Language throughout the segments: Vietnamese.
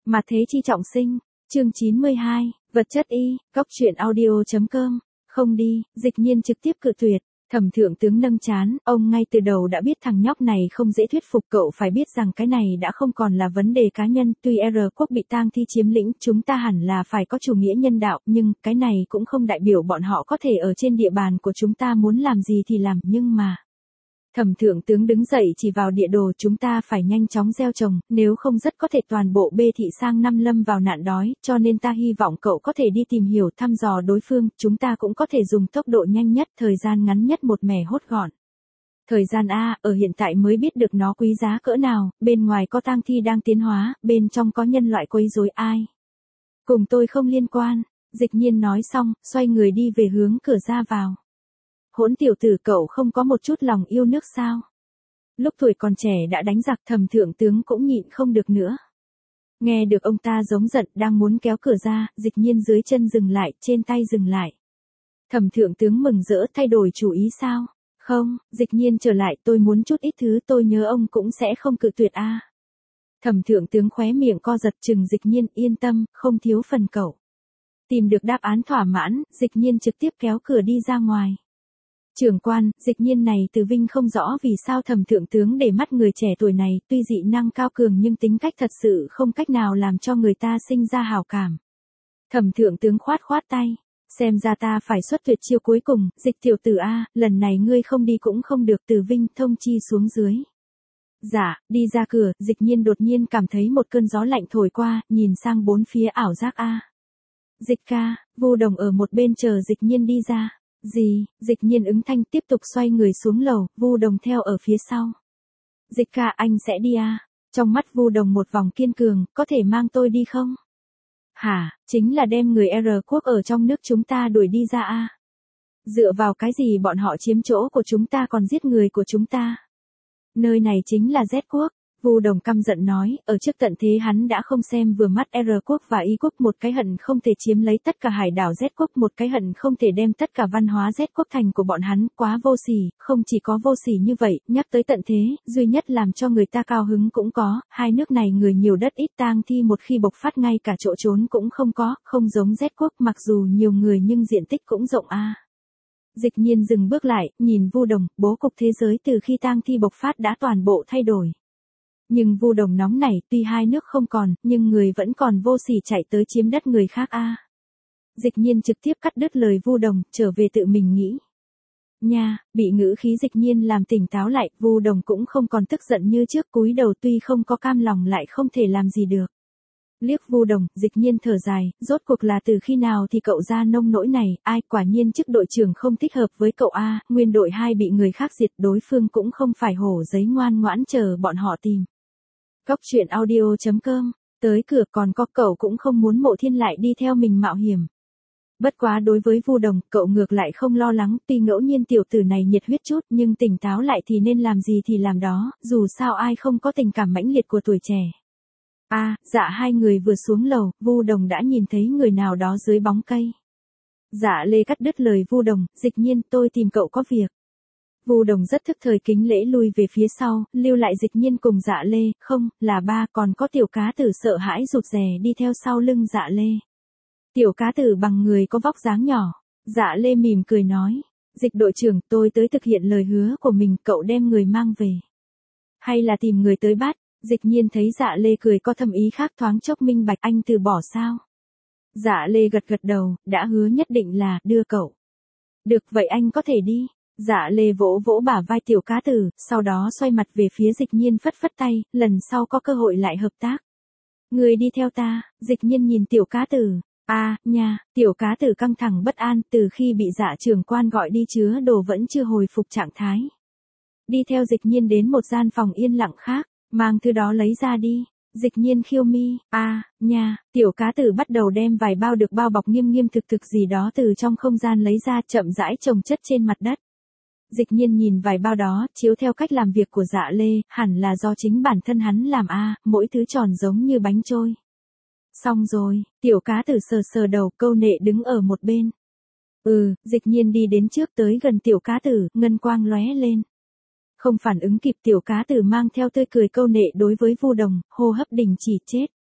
Mà thế chi trọng sinh, chương 92, vật chất y, góc truyện audio.com, không đi, Dịch Nhiên trực tiếp cự tuyệt. Thẩm thượng tướng nâng chán, ông ngay từ đầu đã biết thằng nhóc này không dễ thuyết phục, cậu phải biết rằng cái này đã không còn là vấn đề cá nhân, tuy R quốc bị tang thi chiếm lĩnh, chúng ta hẳn là phải có chủ nghĩa nhân đạo, nhưng cái này cũng không đại biểu bọn họ có thể ở trên địa bàn của chúng ta muốn làm gì thì làm, nhưng mà... Thẩm thượng tướng đứng dậy chỉ vào địa đồ, chúng ta phải nhanh chóng gieo trồng, nếu không rất có thể toàn bộ bê thị sang năm lâm vào nạn đói, cho nên ta hy vọng cậu có thể đi tìm hiểu thăm dò đối phương, chúng ta cũng có thể dùng tốc độ nhanh nhất, thời gian ngắn nhất một mẻ hốt gọn. Thời gian A, ở hiện tại mới biết được nó quý giá cỡ nào, bên ngoài có tang thi đang tiến hóa, bên trong có nhân loại quấy rối, ai? Cùng tôi không liên quan, Dịch Nhiên nói xong, xoay người đi về hướng cửa ra vào. Hỗn tiểu tử, cậu không có một chút lòng yêu nước sao? Lúc tuổi còn trẻ đã đánh giặc, Thẩm thượng tướng cũng nhịn không được nữa. Nghe được ông ta giống giận, đang muốn kéo cửa ra, Dịch Nhiên dưới chân dừng lại, trên tay dừng lại. Thẩm thượng tướng mừng rỡ, thay đổi chủ ý sao? Không, Dịch Nhiên trở lại, tôi muốn chút ít thứ, tôi nhớ ông cũng sẽ không cự tuyệt a. Thẩm thượng tướng khóe miệng co giật, chừng Dịch Nhiên, yên tâm, không thiếu phần cậu. Tìm được đáp án thỏa mãn, Dịch Nhiên trực tiếp kéo cửa đi ra ngoài. Trưởng quan, Dịch Nhiên này từ Vinh không rõ vì sao Thẩm thượng tướng để mắt người trẻ tuổi này, tuy dị năng cao cường nhưng tính cách thật sự không cách nào làm cho người ta sinh ra hảo cảm. Thẩm thượng tướng khoát khoát tay, xem ra ta phải xuất tuyệt chiêu cuối cùng, Dịch tiểu tử a, lần này ngươi không đi cũng không được, từ Vinh thông chi xuống dưới. Dạ, đi ra cửa, Dịch Nhiên đột nhiên cảm thấy một cơn gió lạnh thổi qua, nhìn sang bốn phía, ảo giác a. Dịch ca, Vu Đồng ở một bên chờ Dịch Nhiên đi ra. Gì, Dịch Nhiên ứng thanh, tiếp tục xoay người xuống lầu, Vu Đồng theo ở phía sau. Dịch ca, anh sẽ đi à? Trong mắt Vu Đồng một vòng kiên cường, có thể mang tôi đi không? Hả, chính là đem người R quốc ở trong nước chúng ta đuổi đi ra à? Dựa vào cái gì bọn họ chiếm chỗ của chúng ta còn giết người của chúng ta? Nơi này chính là Z quốc. Vu Đồng căm giận nói, ở trước tận thế hắn đã không xem vừa mắt R quốc và Y quốc, một cái hận không thể chiếm lấy tất cả hải đảo Z quốc, một cái hận không thể đem tất cả văn hóa Z quốc thành của bọn hắn, quá vô sỉ, không chỉ có vô sỉ như vậy, nhắc tới tận thế, duy nhất làm cho người ta cao hứng cũng có, hai nước này người nhiều đất ít, tang thi một khi bộc phát ngay cả chỗ trốn cũng không có, không giống Z quốc, mặc dù nhiều người nhưng diện tích cũng rộng a. Dịch Nhiên dừng bước lại, nhìn Vu Đồng, bố cục thế giới từ khi tang thi bộc phát đã toàn bộ thay đổi. Nhưng Vu Đồng nóng nảy, tuy hai nước không còn, nhưng người vẫn còn vô sỉ chạy tới chiếm đất người khác a. Dịch Nhiên trực tiếp cắt đứt lời Vu Đồng, trở về tự mình nghĩ. Nha, bị ngữ khí Dịch Nhiên làm tỉnh táo lại, Vu Đồng cũng không còn tức giận như trước, cúi đầu tuy không có cam lòng lại không thể làm gì được. Liếc Vu Đồng, Dịch Nhiên thở dài, rốt cuộc là từ khi nào thì cậu ra nông nỗi này, ai, quả nhiên chức đội trưởng không thích hợp với cậu a, nguyên đội 2 bị người khác diệt, đối phương cũng không phải hổ giấy ngoan ngoãn chờ bọn họ tìm. Góc truyện audio.com, tới cửa còn có cậu cũng không muốn Mộ Thiên lại đi theo mình mạo hiểm. Bất quá đối với Vu Đồng, cậu ngược lại không lo lắng, tuy ngẫu nhiên tiểu tử này nhiệt huyết chút nhưng tỉnh táo lại thì nên làm gì thì làm đó, dù sao ai không có tình cảm mãnh liệt của tuổi trẻ. Dạ, hai người vừa xuống lầu, Vu Đồng đã nhìn thấy người nào đó dưới bóng cây. Dạ Lê cắt đứt lời Vu Đồng, Dịch Nhiên, tôi tìm cậu có việc. Vu Đồng rất thức thời kính lễ lui về phía sau, lưu lại Dịch Nhiên cùng Dạ Lê, không, là ba, còn có tiểu cá tử sợ hãi rụt rè đi theo sau lưng Dạ Lê. Tiểu cá tử bằng người có vóc dáng nhỏ, Dạ Lê mỉm cười nói, Dịch đội trưởng, tôi tới thực hiện lời hứa của mình, cậu đem người mang về. Hay là tìm người tới bắt? Dịch Nhiên thấy Dạ Lê cười có thâm ý khác, thoáng chốc minh bạch, anh từ bỏ sao? Dạ Lê gật gật đầu, đã hứa nhất định là đưa cậu. Được vậy anh có thể đi. Dạ Lê vỗ vỗ bả vai tiểu cá tử, sau đó xoay mặt về phía Dịch Nhiên phất phất tay, lần sau có cơ hội lại hợp tác. Người đi theo ta, Dịch Nhiên nhìn tiểu cá tử. Nha, tiểu cá tử căng thẳng bất an, từ khi bị Dạ trưởng quan gọi đi chứa đồ vẫn chưa hồi phục trạng thái. Đi theo Dịch Nhiên đến một gian phòng yên lặng khác, mang thứ đó lấy ra đi. Dịch Nhiên khiêu mi, nha, tiểu cá tử bắt đầu đem vài bao được bao bọc nghiêm nghiêm thực thực gì đó từ trong không gian lấy ra, chậm rãi chồng chất trên mặt đất. Dịch Nhiên nhìn vài bao đó, chiếu theo cách làm việc của Dạ Lê, hẳn là do chính bản thân hắn làm mỗi thứ tròn giống như bánh trôi. Xong rồi, tiểu cá tử sờ sờ đầu, câu nệ đứng ở một bên. Dịch Nhiên đi đến trước tới gần tiểu cá tử, ngân quang lóe lên. Không phản ứng kịp, tiểu cá tử mang theo tươi cười câu nệ đối với Vu Đồng, hô hấp đình chỉ, chết.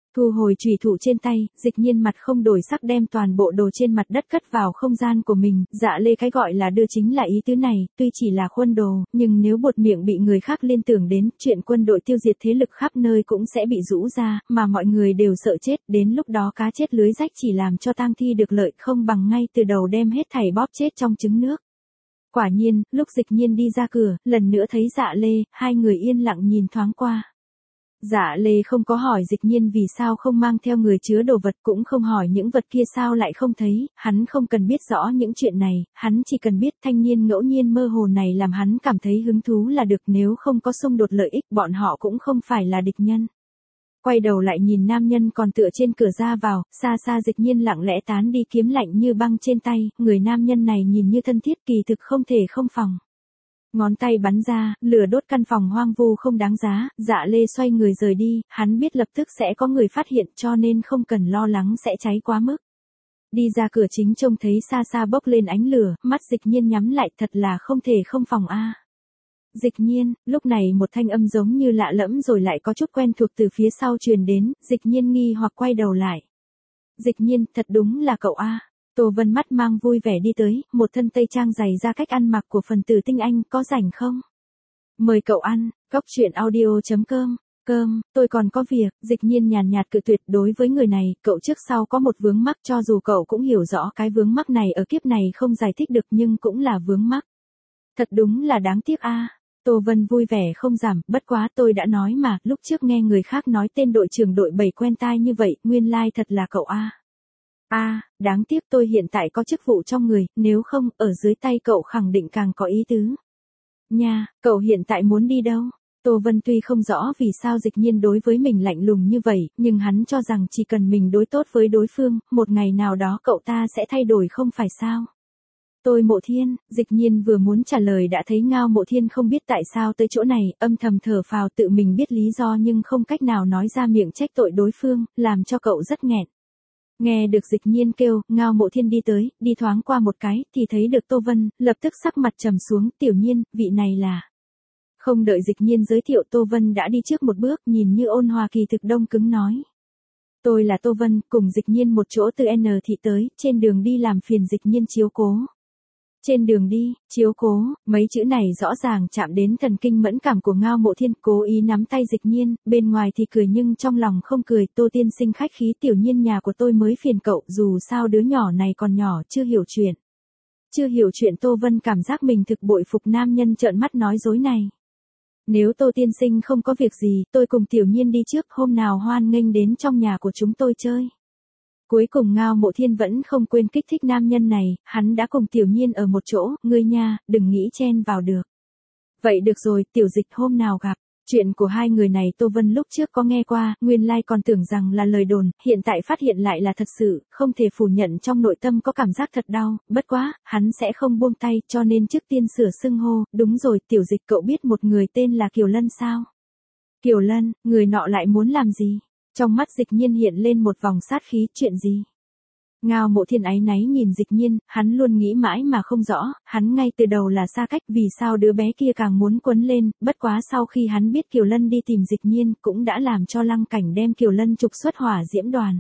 Thu hồi chùy thủ trên tay, Dịch Nhiên mặt không đổi sắc đem toàn bộ đồ trên mặt đất cất vào không gian của mình, Dạ Lê cái gọi là đưa chính là ý tứ này, tuy chỉ là khuôn đồ, nhưng nếu buột miệng bị người khác liên tưởng đến, chuyện quân đội tiêu diệt thế lực khắp nơi cũng sẽ bị rũ ra, mà mọi người đều sợ chết, đến lúc đó cá chết lưới rách chỉ làm cho tang thi được lợi, không bằng ngay từ đầu đem hết thảy bóp chết trong trứng nước. Quả nhiên, lúc Dịch Nhiên đi ra cửa, lần nữa thấy Dạ Lê, hai người yên lặng nhìn thoáng qua. Dạ Lê không có hỏi Dịch Nhiên vì sao không mang theo người chứa đồ vật, cũng không hỏi những vật kia sao lại không thấy, hắn không cần biết rõ những chuyện này, hắn chỉ cần biết thanh niên ngẫu nhiên mơ hồ này làm hắn cảm thấy hứng thú là được, nếu không có xung đột lợi ích bọn họ cũng không phải là địch nhân. Quay đầu lại nhìn nam nhân còn tựa trên cửa ra vào, xa xa Dịch Nhiên lặng lẽ tán đi kiếm lạnh như băng trên tay, người nam nhân này nhìn như thân thiết kỳ thực không thể không phòng. Ngón tay bắn ra, lửa đốt căn phòng hoang vu không đáng giá, Dạ Lê xoay người rời đi, hắn biết lập tức sẽ có người phát hiện cho nên không cần lo lắng sẽ cháy quá mức. Đi ra cửa chính trông thấy xa xa bốc lên ánh lửa, mắt Dịch Nhiên nhắm lại, thật là không thể không phòng a. Dịch Nhiên, lúc này một thanh âm giống như lạ lẫm rồi lại có chút quen thuộc từ phía sau truyền đến, Dịch Nhiên nghi hoặc quay đầu lại. Dịch Nhiên, thật đúng là cậu a. Tô Vân mắt mang vui vẻ đi tới, một thân tây trang dày ra cách ăn mặc của phần tử tinh anh, có rảnh không? Mời cậu ăn, cốc truyện audio.com. Cơm, tôi còn có việc, Dịch Nhiên nhàn nhạt cự tuyệt, đối với người này, cậu trước sau có một vướng mắc, cho dù cậu cũng hiểu rõ cái vướng mắc này ở kiếp này không giải thích được nhưng cũng là vướng mắc. Thật đúng là đáng tiếc a. Tô Vân vui vẻ không giảm, bất quá tôi đã nói mà, lúc trước nghe người khác nói tên đội trưởng đội 7 quen tai như vậy, nguyên lai thật là cậu a. Đáng tiếc tôi hiện tại có chức vụ trong người, nếu không, ở dưới tay cậu khẳng định càng có ý tứ. Nha, cậu hiện tại muốn đi đâu? Tô Vân tuy không rõ vì sao Dịch Nhiên đối với mình lạnh lùng như vậy, nhưng hắn cho rằng chỉ cần mình đối tốt với đối phương, một ngày nào đó cậu ta sẽ thay đổi không phải sao? Tôi Mộ Thiên, Dịch Nhiên vừa muốn trả lời đã thấy Ngao Mộ Thiên không biết tại sao tới chỗ này, âm thầm thở phào tự mình biết lý do nhưng không cách nào nói ra miệng trách tội đối phương, làm cho cậu rất nghẹn. Nghe được Dịch Nhiên kêu, Ngao Mộ Thiên đi tới, đi thoáng qua một cái, thì thấy được Tô Vân, lập tức sắc mặt trầm xuống, Tiểu Nhiên, vị này là... Không đợi Dịch Nhiên giới thiệu Tô Vân đã đi trước một bước, nhìn như ôn hòa kỳ thực đông cứng nói. Tôi là Tô Vân, cùng Dịch Nhiên một chỗ từ N thị tới, trên đường đi làm phiền Dịch Nhiên chiếu cố. Trên đường đi, chiếu cố, mấy chữ này rõ ràng chạm đến thần kinh mẫn cảm của Ngao Mộ Thiên, cố ý nắm tay Dịch Nhiên, bên ngoài thì cười nhưng trong lòng không cười, Tô tiên sinh khách khí, Tiểu Nhiên nhà của tôi mới phiền cậu, dù sao đứa nhỏ này còn nhỏ, chưa hiểu chuyện. Chưa hiểu chuyện. Tô Vân cảm giác mình thực bội phục nam nhân trợn mắt nói dối này. Nếu Tô tiên sinh không có việc gì, tôi cùng Tiểu Nhiên đi trước, hôm nào hoan nghênh đến trong nhà của chúng tôi chơi. Cuối cùng Ngao Mộ Thiên vẫn không quên kích thích nam nhân này, hắn đã cùng Tiểu Nhiên ở một chỗ, ngươi nha, đừng nghĩ chen vào được. Vậy được rồi, Tiểu Dịch hôm nào gặp. Chuyện của hai người này Tô Vân lúc trước có nghe qua, nguyên lai còn tưởng rằng là lời đồn, hiện tại phát hiện lại là thật sự, không thể phủ nhận trong nội tâm có cảm giác thật đau, bất quá, hắn sẽ không buông tay, cho nên trước tiên sửa xưng hô, đúng rồi, Tiểu Dịch cậu biết một người tên là Kiều Lân sao? Kiều Lân, người nọ lại muốn làm gì? Trong mắt Dịch Nhiên hiện lên một vòng sát khí, chuyện gì? Ngao Mộ Thiên áy náy nhìn Dịch Nhiên, hắn luôn nghĩ mãi mà không rõ, hắn ngay từ đầu là xa cách, vì sao đứa bé kia càng muốn quấn lên, bất quá sau khi hắn biết Kiều Lân đi tìm Dịch Nhiên, cũng đã làm cho Lăng Cảnh đem Kiều Lân trục xuất hỏa diễm đoàn.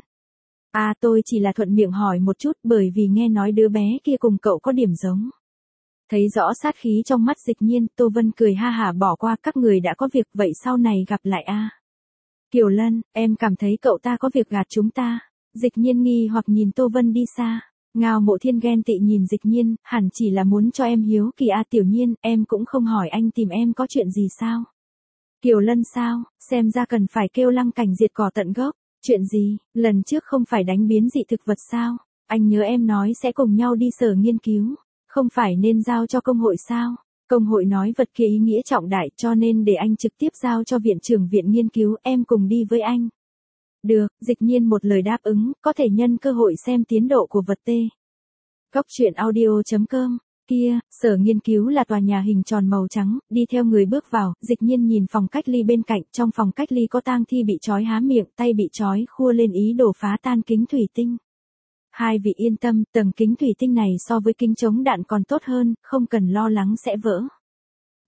Tôi chỉ là thuận miệng hỏi một chút, bởi vì nghe nói đứa bé kia cùng cậu có điểm giống. Thấy rõ sát khí trong mắt Dịch Nhiên, Tô Vân cười ha hả bỏ qua, các người đã có việc, vậy sau này gặp lại Kiều Lân, em cảm thấy cậu ta có việc gạt chúng ta. Dịch Nhiên nghi hoặc nhìn Tô Vân đi xa. Ngao Mộ Thiên ghen tị nhìn Dịch Nhiên, hẳn chỉ là muốn cho em hiếu kỳ. Tiểu Nhiên, em cũng không hỏi anh tìm em có chuyện gì sao? Kiều Lân sao, xem ra cần phải kêu Lăng Cảnh diệt cỏ tận gốc. Chuyện gì, lần trước không phải đánh biến dị thực vật sao? Anh nhớ em nói sẽ cùng nhau đi sở nghiên cứu, không phải nên giao cho công hội sao? Công hội nói vật kia ý nghĩa trọng đại cho nên để anh trực tiếp giao cho viện trưởng viện nghiên cứu, em cùng đi với anh. Được, Dịch Nhiên một lời đáp ứng, có thể nhân cơ hội xem tiến độ của vật tê. Cốc truyện audio.com, kia, sở nghiên cứu là tòa nhà hình tròn màu trắng, đi theo người bước vào, Dịch Nhiên nhìn phòng cách ly bên cạnh, trong phòng cách ly có tang thi bị trói há miệng, tay bị trói khua lên ý đồ phá tan kính thủy tinh. Hai vị yên tâm, tầng kính thủy tinh này so với kính chống đạn còn tốt hơn, không cần lo lắng sẽ vỡ.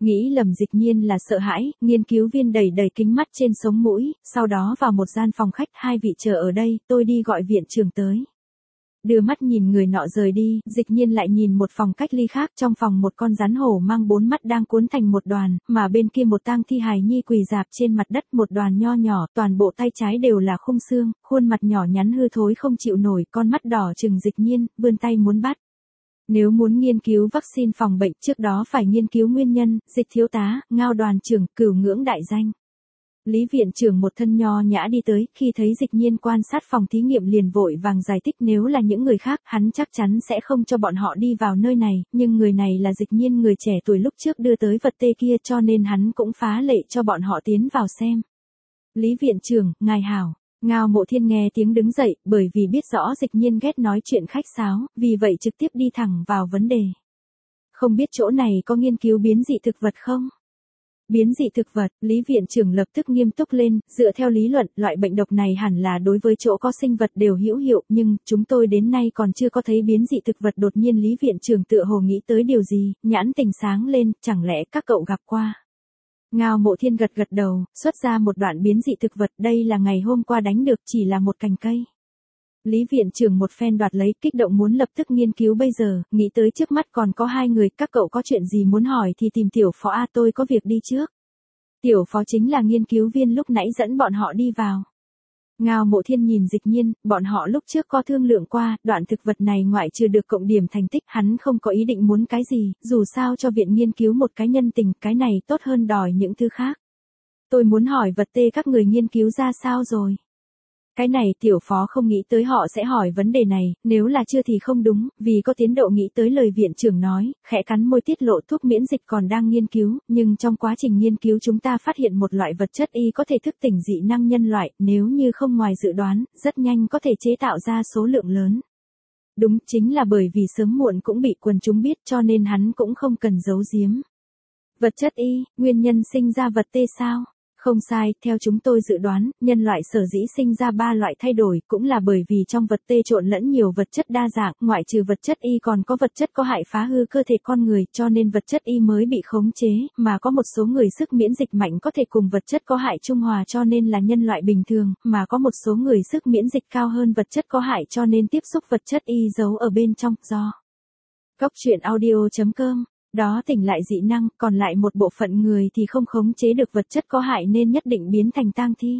Nghĩ lầm Dịch Nhiên là sợ hãi, nghiên cứu viên đẩy đẩy kính mắt trên sống mũi, sau đó vào một gian phòng khách, hai vị chờ ở đây, tôi đi gọi viện trưởng tới. Đưa mắt nhìn người nọ rời đi, Dịch Nhiên lại nhìn một phòng cách ly khác, trong phòng một con rắn hổ mang 4 mắt đang cuốn thành một đoàn, mà bên kia một tang thi hài nhi quỳ rạp trên mặt đất, một đoàn nho nhỏ, toàn bộ tay trái đều là khung xương, khuôn mặt nhỏ nhắn hư thối không chịu nổi, con mắt đỏ trừng Dịch Nhiên, vươn tay muốn bắt. Nếu muốn nghiên cứu vaccine phòng bệnh, trước đó phải nghiên cứu nguyên nhân, Dịch thiếu tá, Ngao đoàn trưởng, cửu ngưỡng đại danh. Lý viện trưởng một thân nho nhã đi tới, khi thấy Dịch Nhiên quan sát phòng thí nghiệm liền vội vàng giải thích, nếu là những người khác, hắn chắc chắn sẽ không cho bọn họ đi vào nơi này, nhưng người này là Dịch Nhiên, người trẻ tuổi lúc trước đưa tới vật tê kia, cho nên hắn cũng phá lệ cho bọn họ tiến vào xem. Lý viện trưởng, ngài hảo. Ngao Mộ Thiên nghe tiếng đứng dậy, bởi vì biết rõ Dịch Nhiên ghét nói chuyện khách sáo, vì vậy trực tiếp đi thẳng vào vấn đề. Không biết chỗ này có nghiên cứu biến dị thực vật không? Biến dị thực vật, Lý viện trưởng lập tức nghiêm túc lên, dựa theo lý luận, loại bệnh độc này hẳn là đối với chỗ có sinh vật đều hữu hiệu, nhưng chúng tôi đến nay còn chưa có thấy biến dị thực vật. Đột nhiên Lý viện trưởng tựa hồ nghĩ tới điều gì, nhãn tình sáng lên, chẳng lẽ các cậu gặp qua? Ngao Mộ Thiên gật gật đầu, xuất ra một đoạn biến dị thực vật, đây là ngày hôm qua đánh được, chỉ là một cành cây. Lý viện trưởng một phen đoạt lấy, kích động muốn lập tức nghiên cứu bây giờ, nghĩ tới trước mắt còn có hai người, các cậu có chuyện gì muốn hỏi thì tìm tiểu phó A, tôi có việc đi trước. Tiểu phó chính là nghiên cứu viên lúc nãy dẫn bọn họ đi vào. Ngao Mộ Thiên nhìn Dịch Nhiên, bọn họ lúc trước có thương lượng qua, đoạn thực vật này ngoại trừ được cộng điểm thành tích, hắn không có ý định muốn cái gì, dù sao cho viện nghiên cứu một cái nhân tình, cái này tốt hơn đòi những thứ khác. Tôi muốn hỏi vật tê các người nghiên cứu ra sao rồi? Cái này tiểu phó không nghĩ tới họ sẽ hỏi vấn đề này, nếu là chưa thì không đúng, vì có tiến độ nghĩ tới lời viện trưởng nói, khẽ cắn môi tiết lộ thuốc miễn dịch còn đang nghiên cứu, nhưng trong quá trình nghiên cứu chúng ta phát hiện một loại vật chất y có thể thức tỉnh dị năng nhân loại, nếu như không ngoài dự đoán, rất nhanh có thể chế tạo ra số lượng lớn. Đúng, chính là bởi vì sớm muộn cũng bị quần chúng biết cho nên hắn cũng không cần giấu giếm. Vật chất y, nguyên nhân sinh ra vật tê sao? Không sai, theo chúng tôi dự đoán, nhân loại sở dĩ sinh ra 3 loại thay đổi, cũng là bởi vì trong vật tê trộn lẫn nhiều vật chất đa dạng, ngoại trừ vật chất y còn có vật chất có hại phá hư cơ thể con người, cho nên vật chất y mới bị khống chế, mà có một số người sức miễn dịch mạnh có thể cùng vật chất có hại trung hòa cho nên là nhân loại bình thường, mà có một số người sức miễn dịch cao hơn vật chất có hại cho nên tiếp xúc vật chất y giấu ở bên trong, do. Cóc truyện audio.com Đó tỉnh lại dị năng, còn lại một bộ phận người thì không khống chế được vật chất có hại nên nhất định biến thành tang thi.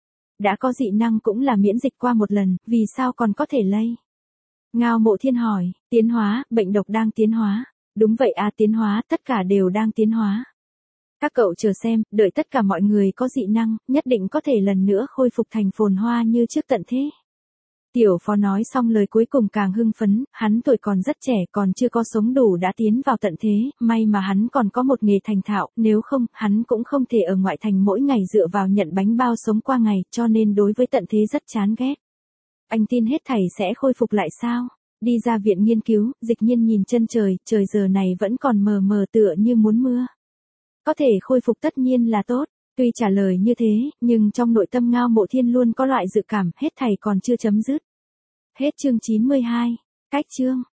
Đã có dị năng cũng là miễn dịch qua một lần, vì sao còn có thể lây? Ngao Mộ Thiên hỏi, tiến hóa, bệnh độc đang tiến hóa. Đúng vậy à, tiến hóa, tất cả đều đang tiến hóa. Các cậu chờ xem, đợi tất cả mọi người có dị năng, nhất định có thể lần nữa khôi phục thành phồn hoa như trước tận thế. Tiểu phó nói xong lời cuối cùng càng hưng phấn, hắn tuổi còn rất trẻ còn chưa có sống đủ đã tiến vào tận thế, may mà hắn còn có một nghề thành thạo, nếu không, hắn cũng không thể ở ngoại thành mỗi ngày dựa vào nhận bánh bao sống qua ngày, cho nên đối với tận thế rất chán ghét. Anh tin hết thảy sẽ khôi phục lại sao? Đi ra viện nghiên cứu, Dịch Nhiên nhìn chân trời, trời giờ này vẫn còn mờ mờ tựa như muốn mưa. Có thể khôi phục tất nhiên là tốt. Tuy trả lời như thế, nhưng trong nội tâm Ngao Mộ Thiên luôn có loại dự cảm, hết thảy còn chưa chấm dứt. Hết chương 92. Cách chương